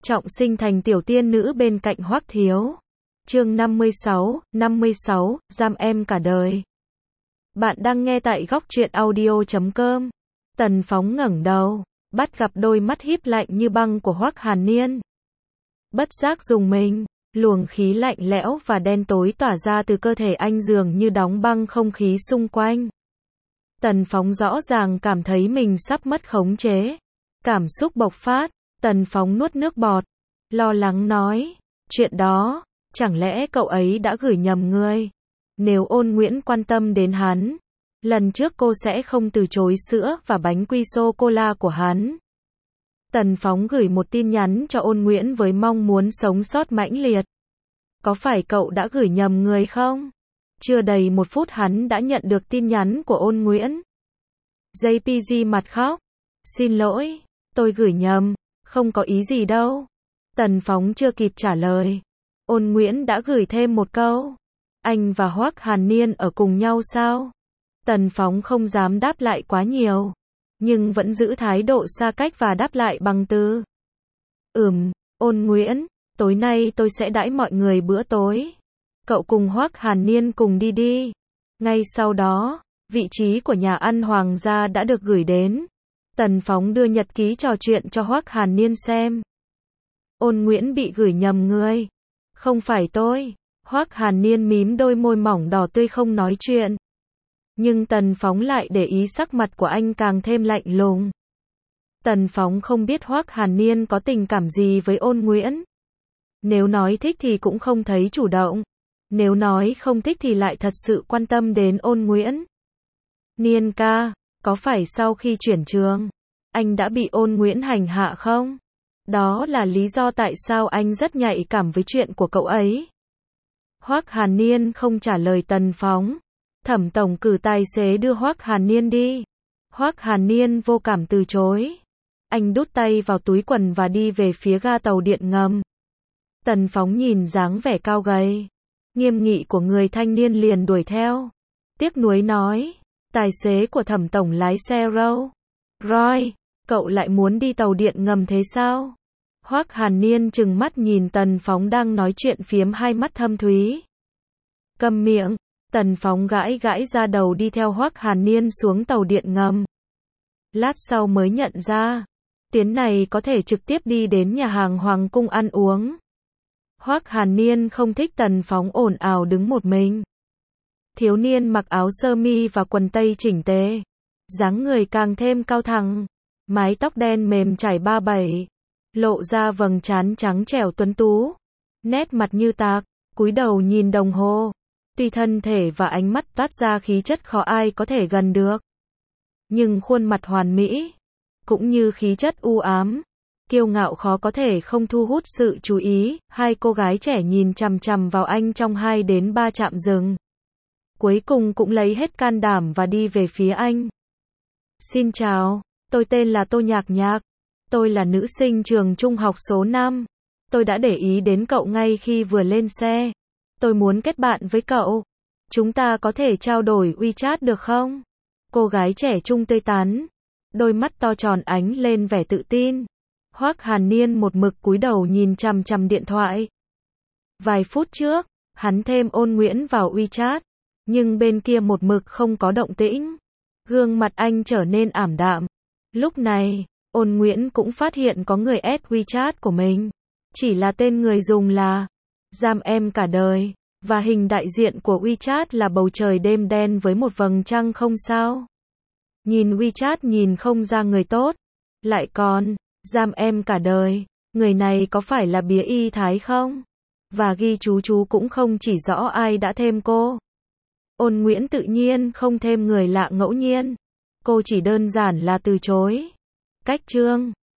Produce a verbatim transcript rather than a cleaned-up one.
trọng sinh thành tiểu tiên nữ bên cạnh Hoắc Thiếu. Chương năm mươi sáu, năm mươi sáu, giam em cả đời. Bạn đang nghe tại góc truyện audio chấm com. Tần Phóng ngẩng đầu, bắt gặp đôi mắt híp lạnh như băng của Hoắc Hàn Niên. Bất giác rùng mình, luồng khí lạnh lẽo và đen tối tỏa ra từ cơ thể anh dường như đóng băng không khí xung quanh. Tần Phóng rõ ràng cảm thấy mình sắp mất khống chế. Cảm xúc bộc phát, Tần Phóng nuốt nước bọt, lo lắng nói, chuyện đó, chẳng lẽ cậu ấy đã gửi nhầm người? Nếu Ôn Nguyễn quan tâm đến hắn, lần trước cô sẽ không từ chối sữa và bánh quy sô-cô-la của hắn. Tần Phóng gửi một tin nhắn cho Ôn Nguyễn với mong muốn sống sót mãnh liệt. Có phải cậu đã gửi nhầm người không? Chưa đầy một phút hắn đã nhận được tin nhắn của Ôn Nguyễn. gi pê giê mặt khóc. Xin lỗi, tôi gửi nhầm, không có ý gì đâu. Tần Phóng chưa kịp trả lời. Ôn Nguyễn đã gửi thêm một câu. Anh và Hoắc Hàn Niên ở cùng nhau sao? Tần Phóng không dám đáp lại quá nhiều, nhưng vẫn giữ thái độ xa cách và đáp lại bằng từ. Ừm, Ôn Nguyễn, tối nay tôi sẽ đãi mọi người bữa tối. Cậu cùng Hoắc Hàn Niên cùng đi đi. Ngay sau đó, vị trí của nhà ăn hoàng gia đã được gửi đến. Tần Phóng đưa nhật ký trò chuyện cho Hoắc Hàn Niên xem. Ôn Nguyễn bị gửi nhầm người. Không phải tôi. Hoắc Hàn Niên mím đôi môi mỏng đỏ tươi không nói chuyện. Nhưng Tần Phóng lại để ý sắc mặt của anh càng thêm lạnh lùng. Tần Phóng không biết Hoắc Hàn Niên có tình cảm gì với Ôn Nguyễn. Nếu nói thích thì cũng không thấy chủ động. Nếu nói không thích thì lại thật sự quan tâm đến Ôn Nguyễn. Niên ca, có phải sau khi chuyển trường, anh đã bị Ôn Nguyễn hành hạ không? Đó là lý do tại sao anh rất nhạy cảm với chuyện của cậu ấy. Hoắc Hàn Niên không trả lời Tần Phóng. Thẩm tổng cử tài xế đưa Hoắc Hàn Niên đi. Hoắc Hàn Niên vô cảm từ chối. Anh đút tay vào túi quần và đi về phía ga tàu điện ngầm. Tần Phóng nhìn dáng vẻ cao gầy, nghiêm nghị của người thanh niên liền đuổi theo. Tiếc nuối nói, tài xế của Thẩm tổng lái xe Rolls Royce, cậu lại muốn đi tàu điện ngầm thế sao? Hoắc Hàn Niên trừng mắt nhìn Tần Phóng đang nói chuyện phiếm hai mắt thâm thúy. Câm miệng. Tần Phóng gãi gãi ra đầu đi theo Hoắc Hàn Niên xuống tàu điện ngầm. Lát sau mới nhận ra, tuyến này có thể trực tiếp đi đến nhà hàng Hoàng cung ăn uống. Hoắc Hàn Niên không thích Tần Phóng ồn ào đứng một mình. Thiếu niên mặc áo sơ mi và quần tây chỉnh tề, dáng người càng thêm cao thẳng, mái tóc đen mềm trải ba bảy, lộ ra vầng trán trắng trẻo tuấn tú, nét mặt như tạc, cúi đầu nhìn đồng hồ. Tuy thân thể và ánh mắt toát ra khí chất khó ai có thể gần được, nhưng khuôn mặt hoàn mỹ, cũng như khí chất u ám, kiêu ngạo khó có thể không thu hút sự chú ý. Hai cô gái trẻ nhìn chằm chằm vào anh trong hai đến ba trạm dừng. Cuối cùng cũng lấy hết can đảm và đi về phía anh. Xin chào, tôi tên là Tô Nhạc Nhạc. Tôi là nữ sinh trường trung học số năm. Tôi đã để ý đến cậu ngay khi vừa lên xe. Tôi muốn kết bạn với cậu. Chúng ta có thể trao đổi WeChat được không? Cô gái trẻ trung tươi tắn, đôi mắt to tròn ánh lên vẻ tự tin. Hoắc Hàn Niên một mực cúi đầu nhìn chằm chằm điện thoại. Vài phút trước, hắn thêm Ôn Nguyễn vào WeChat, nhưng bên kia một mực không có động tĩnh. Gương mặt anh trở nên ảm đạm. Lúc này, Ôn Nguyễn cũng phát hiện có người add WeChat của mình. Chỉ là tên người dùng là giam em cả đời, và hình đại diện của WeChat là bầu trời đêm đen với một vầng trăng không sao. Nhìn WeChat nhìn không ra người tốt, lại còn giam em cả đời, người này có phải là bía y thái không? Và ghi chú chú cũng không chỉ rõ ai đã thêm cô. Ôn Nguyễn tự nhiên không thêm người lạ ngẫu nhiên, cô chỉ đơn giản là từ chối. Cách chương